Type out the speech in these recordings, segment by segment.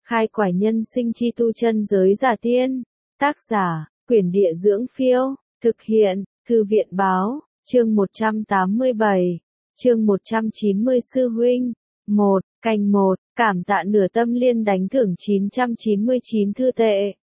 Khai quải nhân sinh chi tu chân giới giả tiên. Tác giả, Quyển Địa Dưỡng Phiêu. Thực hiện, Thư viện Báo. Chương 187. Chương 190 Sư huynh. 1. Canh 1. Cảm tạ nửa tâm liên đánh thưởng 999 thư tệ.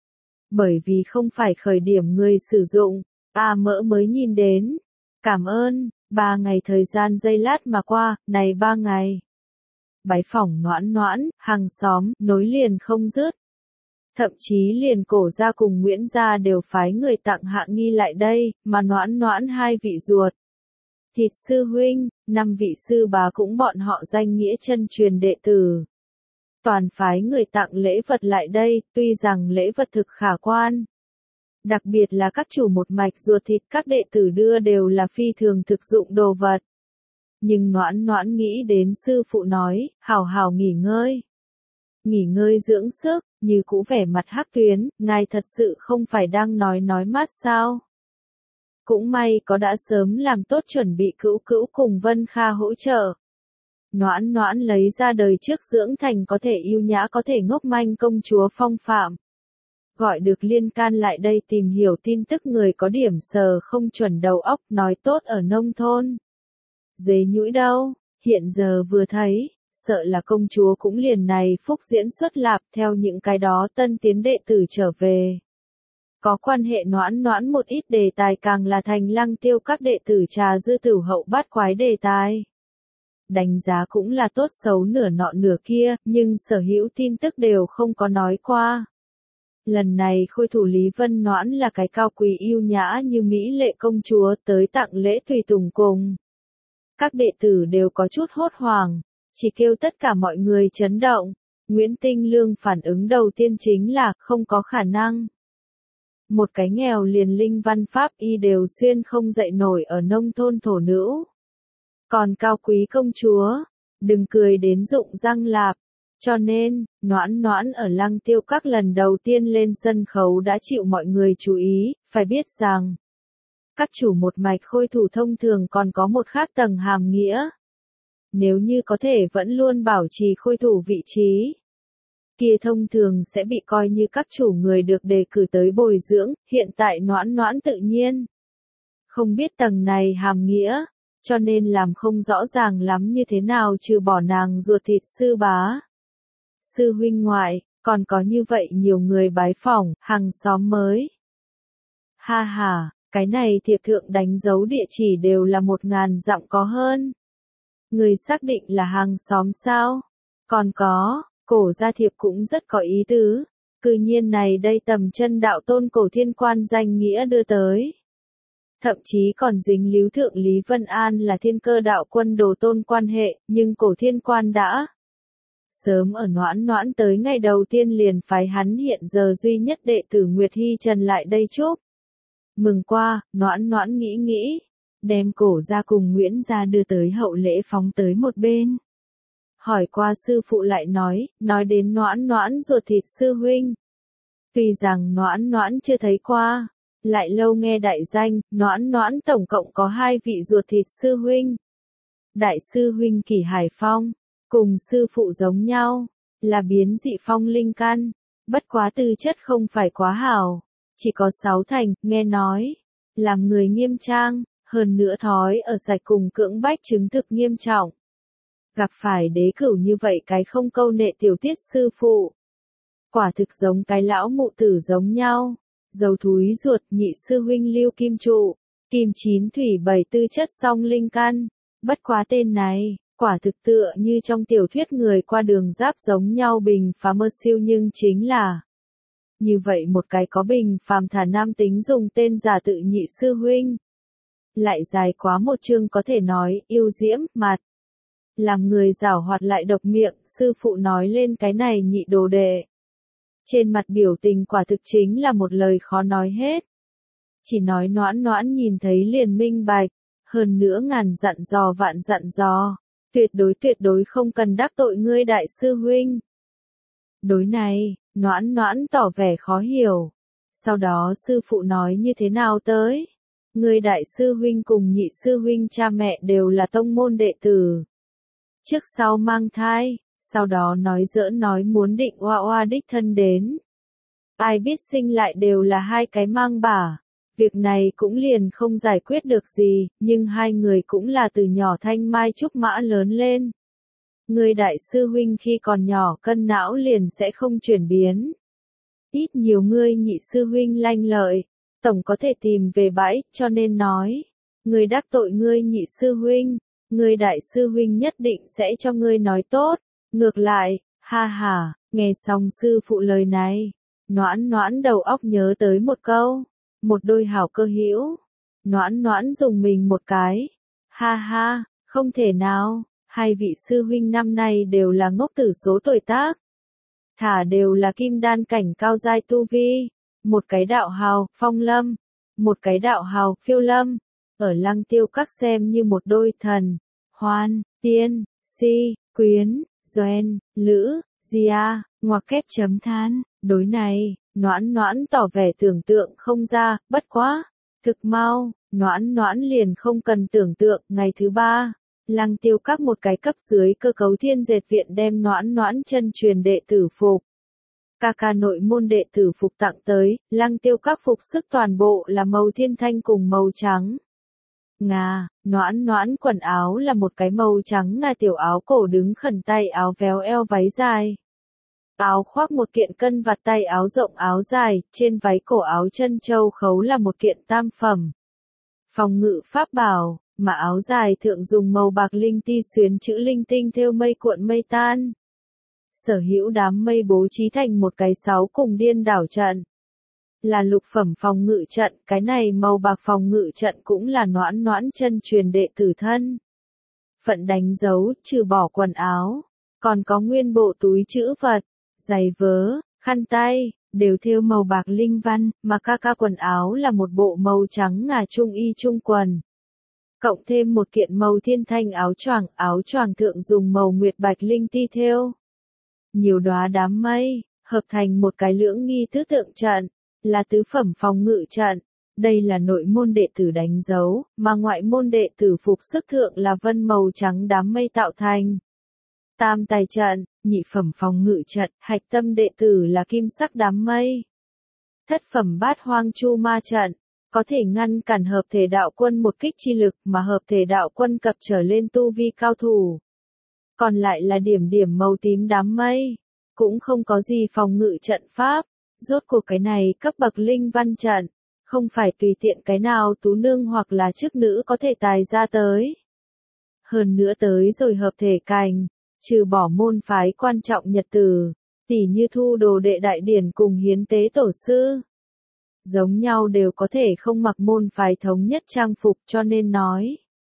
Bởi vì không phải khởi điểm người sử dụng, mỡ mới nhìn đến. Cảm ơn, 3 ngày thời gian giây lát mà qua, này 3 ngày. Bái phỏng Noãn Noãn, hàng xóm, nối liền không dứt. Thậm chí liền Cổ gia cùng Nguyễn gia đều phái người tặng Hạ Nghi lại đây, mà Noãn Noãn 2 vị ruột. Thịt sư huynh, 5 vị sư bá cũng bọn họ danh nghĩa chân truyền đệ tử. Toàn phái người tặng lễ vật lại đây, tuy rằng lễ vật thực khả quan. Đặc biệt là các chủ một mạch ruột thịt các đệ tử đưa đều là phi thường thực dụng đồ vật. Nhưng Noãn Noãn nghĩ đến sư phụ nói, hảo hảo nghỉ ngơi. Nghỉ ngơi dưỡng sức, như cũ vẻ mặt hắc tuyến, ngài thật sự không phải đang nói mát sao. Cũng may có đã sớm làm tốt chuẩn bị Cữu Cữu cùng Vân Kha hỗ trợ. Noãn Noãn lấy ra đời trước dưỡng thành có thể yêu nhã có thể ngốc manh công chúa phong phạm. Gọi được liên can lại đây tìm hiểu tin tức người có điểm sờ không chuẩn đầu óc nói tốt ở nông thôn. Dế nhũi đâu, hiện giờ vừa thấy, sợ là công chúa cũng liền này phúc diễn xuất lạp theo những cái đó tân tiến đệ tử trở về. Có quan hệ Noãn Noãn một ít đề tài càng là thành Lăng Tiêu các đệ tử trà dư tử hậu bát quái đề tài. Đánh giá cũng là tốt xấu nửa nọ nửa kia, nhưng sở hữu tin tức đều không có nói qua. Lần này khôi thủ Lý Vân Noãn là cái cao quý yêu nhã như mỹ lệ công chúa tới tặng lễ tùy tùng cùng. Các đệ tử đều có chút hốt hoảng, chỉ kêu tất cả mọi người chấn động. Nguyễn Tinh Lương phản ứng đầu tiên chính là không có khả năng. Một cái nghèo liền linh văn pháp y đều xuyên không dậy nổi ở nông thôn thổ nữ. Còn cao quý công chúa, đừng cười đến rụng răng lạp. Cho nên, Noãn Noãn ở Lăng Tiêu các lần đầu tiên lên sân khấu đã chịu mọi người chú ý, phải biết rằng các chủ một mạch khôi thủ thông thường còn có một khác tầng hàm nghĩa. Nếu như có thể vẫn luôn bảo trì khôi thủ vị trí, kia thông thường sẽ bị coi như các chủ người được đề cử tới bồi dưỡng, hiện tại Noãn Noãn tự nhiên không biết tầng này hàm nghĩa, cho nên làm không rõ ràng lắm như thế nào trừ bỏ nàng ruột thịt sư bá. Sư huynh ngoại, còn có như vậy nhiều người bái phỏng, hàng xóm mới. Ha ha, cái này thiệp thượng đánh dấu địa chỉ đều là 1000 dặm có hơn. Người xác định là hàng xóm sao? Còn có, Cổ gia thiệp cũng rất có ý tứ. Cư nhiên này đây tầm chân đạo tôn Cổ Thiên Quan danh nghĩa đưa tới. Thậm chí còn dính líu thượng Lý Vân An là Thiên Cơ đạo quân đồ tôn quan hệ, nhưng Cổ Thiên Quan đã sớm ở Noãn Noãn tới ngày đầu tiên liền phái hắn hiện giờ duy nhất đệ tử Nguyệt Hy Trần lại đây chúc mừng qua. Noãn Noãn nghĩ, đem Cổ gia cùng Nguyễn gia đưa tới hậu lễ phóng tới một bên. Hỏi qua sư phụ lại nói đến Noãn Noãn ruột thịt sư huynh. Tuy rằng Noãn Noãn chưa thấy qua, lại lâu nghe đại danh, Noãn Noãn tổng cộng có 2 vị ruột thịt sư huynh. Đại sư huynh Kỷ Hải Phong, cùng sư phụ giống nhau, là biến dị phong linh căn, bất quá tư chất không phải quá hảo, chỉ có 6 thành, nghe nói, làm người nghiêm trang, hơn nữa thói ở sạch cùng cưỡng bách chứng thực nghiêm trọng. Gặp phải đế cửu như vậy cái không câu nệ tiểu tiết sư phụ. Quả thực giống cái lão mụ tử giống nhau, dầu thúi ruột nhị sư huynh Lưu Kim Trụ, Kim Chín Thủy Bảy tư chất song linh căn, bất quá tên này. Quả thực tựa như trong tiểu thuyết người qua đường giáp giống nhau bình phàm mơ siêu nhưng chính là như vậy một cái có bình phàm thả nam tính dùng tên giả tự nhị sư huynh. Lại dài quá một chương có thể nói yêu diễm mặt. Làm người giảo hoạt lại độc miệng, sư phụ nói lên cái này nhị đồ đệ. Trên mặt biểu tình quả thực chính là một lời khó nói hết. Chỉ nói Noãn Noãn nhìn thấy liền minh bạch, hơn nữa ngàn dặn dò vạn dặn dò. Tuyệt đối không cần đắc tội ngươi đại sư huynh. Đối này, Noãn Noãn tỏ vẻ khó hiểu. Sau đó sư phụ nói như thế nào tới? Ngươi đại sư huynh cùng nhị sư huynh cha mẹ đều là tông môn đệ tử. Trước sau mang thai, sau đó nói giỡn nói muốn định oa oa đích thân đến. Ai biết sinh lại đều là hai cái mang bả. Việc này cũng liền không giải quyết được gì, nhưng hai người cũng là từ nhỏ thanh mai trúc mã lớn lên. Người đại sư huynh khi còn nhỏ cân não liền sẽ không chuyển biến. Ít nhiều ngươi nhị sư huynh lanh lợi, tổng có thể tìm về bãi, cho nên nói. Ngươi đắc tội ngươi nhị sư huynh, ngươi đại sư huynh nhất định sẽ cho ngươi nói tốt. Ngược lại, ha ha, nghe xong sư phụ lời này. Noãn noãn đầu óc nhớ tới một câu. Một đôi hảo cơ hữu. Noãn noãn dùng mình một cái. Ha ha, không thể nào, hai vị sư huynh năm nay đều là ngốc tử số tuổi tác. Thả đều là kim đan cảnh cao giai tu vi. Một cái đạo hào, phong lâm. Một cái đạo hào, phiêu lâm. Ở Lăng Tiêu Các xem như một đôi thần. Hoan, tiên, si, quyến, doen, lữ, gia, ngoặc kép chấm than. Đối này, noãn noãn tỏ vẻ tưởng tượng không ra, bất quá. Thực mau, noãn noãn liền không cần tưởng tượng. Ngày thứ 3, Lăng Tiêu Các một cái cấp dưới cơ cấu Thiên Dệt Viện đem noãn noãn chân truyền đệ tử phục. Ca nội môn đệ tử phục tặng tới, Lăng Tiêu Các phục sức toàn bộ là màu thiên thanh cùng màu trắng. Ngà, noãn noãn quần áo là một cái màu trắng ngà tiểu áo cổ đứng khẩn tay áo véo eo váy dài. Áo khoác một kiện cân vạt tay áo rộng áo dài, trên váy cổ áo chân châu khấu là một kiện tam phẩm. Phòng ngự pháp bảo, mà áo dài thượng dùng màu bạc linh ti xuyến chữ linh tinh thêu mây cuộn mây tan. Sở hữu đám mây bố trí thành một cái 6 cùng điên đảo trận. Là lục phẩm phòng ngự trận, cái này màu bạc phòng ngự trận cũng là noãn noãn chân truyền đệ tử thân. Phận đánh dấu, trừ bỏ quần áo, còn có nguyên bộ túi trữ vật, giày vớ, khăn tay, đều thêu màu bạc linh văn, mà ca quần áo là một bộ màu trắng ngà trung y trung quần. Cộng thêm một kiện màu thiên thanh áo choàng thượng dùng màu nguyệt bạch linh ti thêu. Nhiều đóa đám mây, hợp thành một cái lưỡng nghi tứ tượng trận, là tứ phẩm phòng ngự trận. Đây là nội môn đệ tử đánh dấu, mà ngoại môn đệ tử phục sức thượng là vân màu trắng đám mây tạo thành. Tam tài trận, nhị phẩm phòng ngự trận, hạch tâm đệ tử là kim sắc đám mây. Thất phẩm bát hoang chu ma trận, có thể ngăn cản hợp thể đạo quân một kích chi lực mà hợp thể đạo quân cập trở lên tu vi cao thủ. Còn lại là điểm điểm màu tím đám mây, cũng không có gì phòng ngự trận pháp, rốt cuộc cái này cấp bậc linh văn trận, không phải tùy tiện cái nào tú nương hoặc là chức nữ có thể tài ra tới. Hơn nữa tới rồi hợp thể cành, trừ bỏ môn phái quan trọng nhật tử, tỉ như thu đồ đệ đại điển cùng hiến tế tổ sư. Giống nhau đều có thể không mặc môn phái thống nhất trang phục cho nên nói.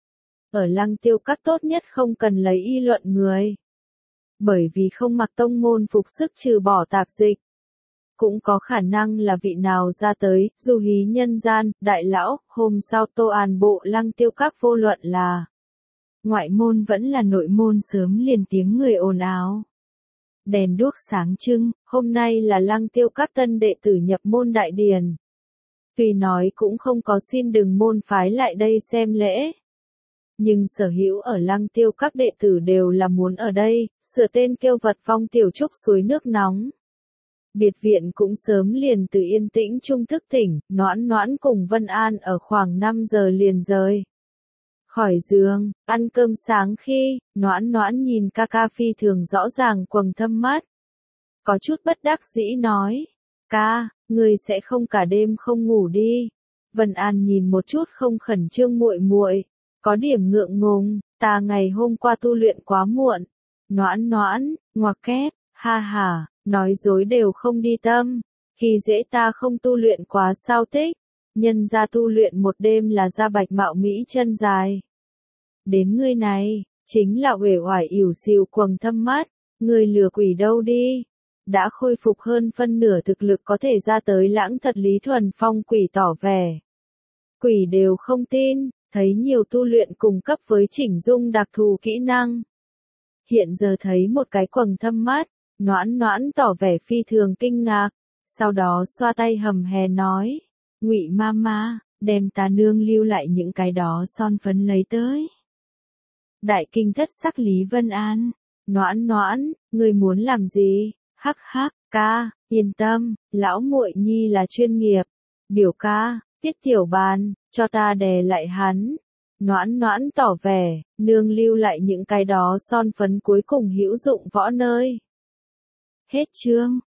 Ở Lăng Tiêu Các tốt nhất không cần lấy y luận người. Bởi vì không mặc tông môn phục sức trừ bỏ tạp dịch. Cũng có khả năng là vị nào ra tới, du hí nhân gian, đại lão, hôm sau tô an bộ Lăng Tiêu Các vô luận là. Ngoại môn vẫn là nội môn sớm liền tiếng người ồn ào. Đèn đuốc sáng trưng, hôm nay là Lăng Tiêu Các tân đệ tử nhập môn đại điển. Tuy nói cũng không có xin đừng môn phái lại đây xem lễ. Nhưng sở hữu ở Lăng Tiêu Các đệ tử đều là muốn ở đây, sửa tên kêu vật phong tiểu trúc suối nước nóng. Biệt viện cũng sớm liền từ yên tĩnh trung thức tỉnh, noãn noãn cùng Vân An ở khoảng 5 giờ liền rời. Khỏi giường, ăn cơm sáng khi, noãn noãn nhìn ca phi thường rõ ràng quầng thâm mắt. Có chút bất đắc dĩ nói, ca, người sẽ không cả đêm không ngủ đi. Vân An nhìn một chút không khẩn trương muội muội, có điểm ngượng ngùng, ta ngày hôm qua tu luyện quá muộn. Noãn noãn, ngoặc kép, ha ha, nói dối đều không đi tâm, khi dễ ta không tu luyện quá sao tích, nhân ra tu luyện một đêm là ra bạch mạo mỹ chân dài. Đến ngươi này, chính là uể oải ỉu xìu quầng thâm mắt, ngươi lừa quỷ đâu đi. Đã khôi phục hơn phân nửa thực lực có thể ra tới lãng thật Lý Thuần Phong quỷ tỏ vẻ. Quỷ đều không tin, thấy nhiều tu luyện cùng cấp với chỉnh dung đặc thù kỹ năng. Hiện giờ thấy một cái quầng thâm mắt, noãn noãn tỏ vẻ phi thường kinh ngạc, sau đó xoa tay hầm hè nói, Ngụy Mama, đem ta nương lưu lại những cái đó son phấn lấy tới. Đại kinh thất sắc Lý Vân An, Noãn noãn, người muốn làm gì? Hắc hắc, ca, yên tâm, lão muội nhi là chuyên nghiệp. Biểu ca, Tiết Tiểu Bàn, cho ta đè lại hắn. Noãn noãn tỏ vẻ, nương lưu lại những cái đó son phấn cuối cùng hữu dụng võ nơi. Hết chương.